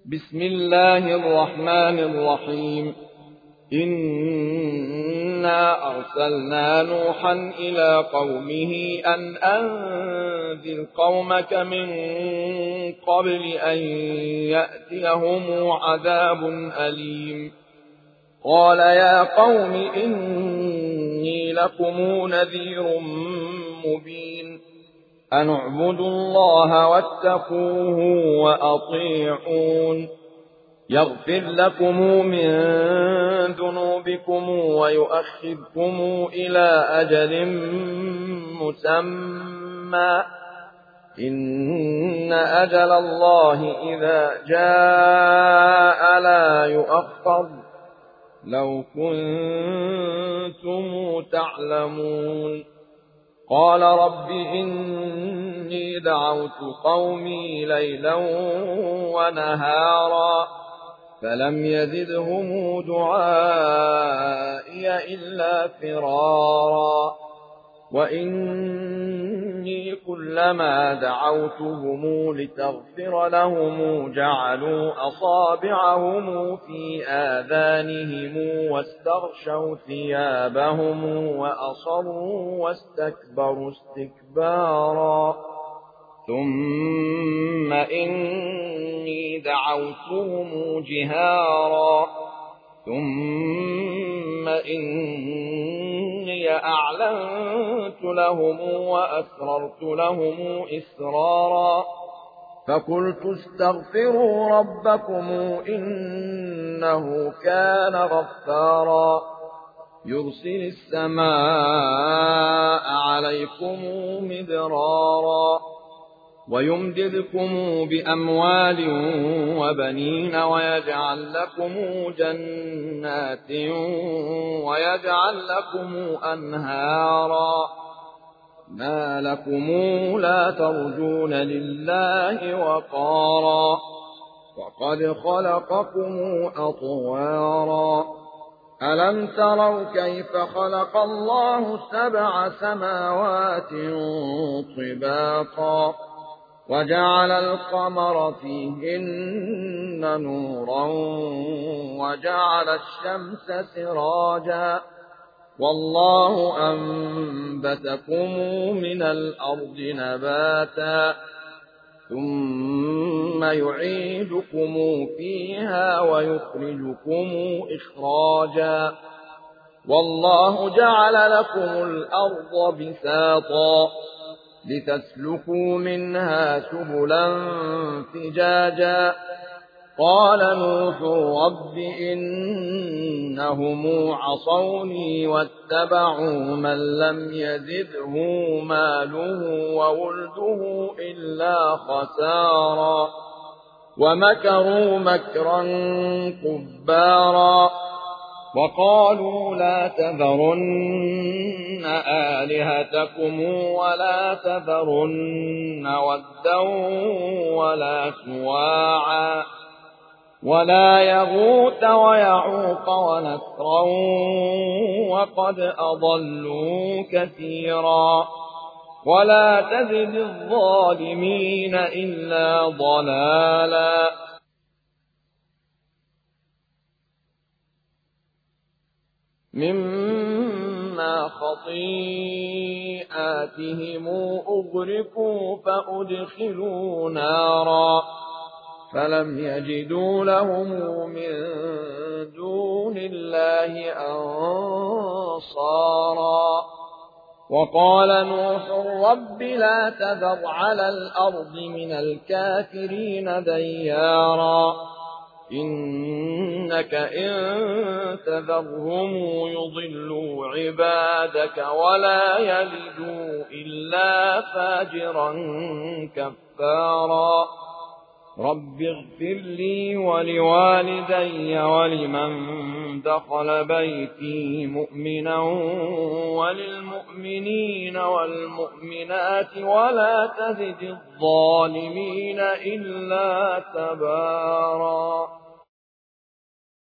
بسم الله الرحمن الرحيم. إنا أرسلنا نوحا إلى قومه أن أنذر قومك من قبل أن يأتيهم عذاب أليم. قال يا قوم إني لكم نذير مبين. أن اعبدوا الله واتقوه وأطيعون. يغفر لكم من ذنوبكم ويؤخركم إلى أجل مسمى. إن أجل الله إذا جاء لا يؤخر. لو كنتم تعلمون. قال رب إني دعوت قومي ليلا ونهارا فلم يزدهم دعائي إلا فرارا. وإني كلما دعوتهم لتغفر لهم جعلوا أصابعهم في آذانهم واستغشوا ثيابهم وأصروا واستكبروا استكبارا. ثم إني دعوتهم جهارا ثم إني أعلنت لهم وأسررت لهم إسرارا. فقلت استغفروا ربكم إنه كان غفارا. يرسل السماء عليكم مدرارا ويمددكم بأموال وبنين ويجعل لكم جنات ويجعل لكم أنهارا. ما لكم لا ترجون لله وقارا وقد خلقكم أطوارا. ألم تروا كيف خلق الله 7 سماوات طباقا وجعل القمر فيهن نورا وجعل الشمس سراجا. والله أنبتكم من الأرض نباتا ثم يعيدكم فيها ويخرجكم إخراجا. والله جعل لكم الأرض بساطا لتسلكوا منها سبلا فجاجا. قال نوح رب إنهم عصوني واتبعوا من لم يزده ماله وولده إلا خسارا. ومكروا مكرا كبارا وقالوا لا تذرن آلهتكم ولا تذرن ودا ولا سواعا ولا يغوث ويعوق ونسرا وقد أضلوا كثيرا. ولا تزد الظالمين إلا ضلالا. مما خطيئاتهم أغرقوا فأدخلوا نارا فلم يجدوا لهم من دون الله أنصارا. وقال نوح رب لا تذر على الأرض من الكافرين ديارا إنك إن تذرهم يضلوا عبادك ولا يلدوا إلا فاجرا كفارا. رب اغفر لي ولوالدي ولمن دخل بيتي مؤمنا وللمؤمنين والمؤمنات ولا تزد الظالمين إلا تبارا.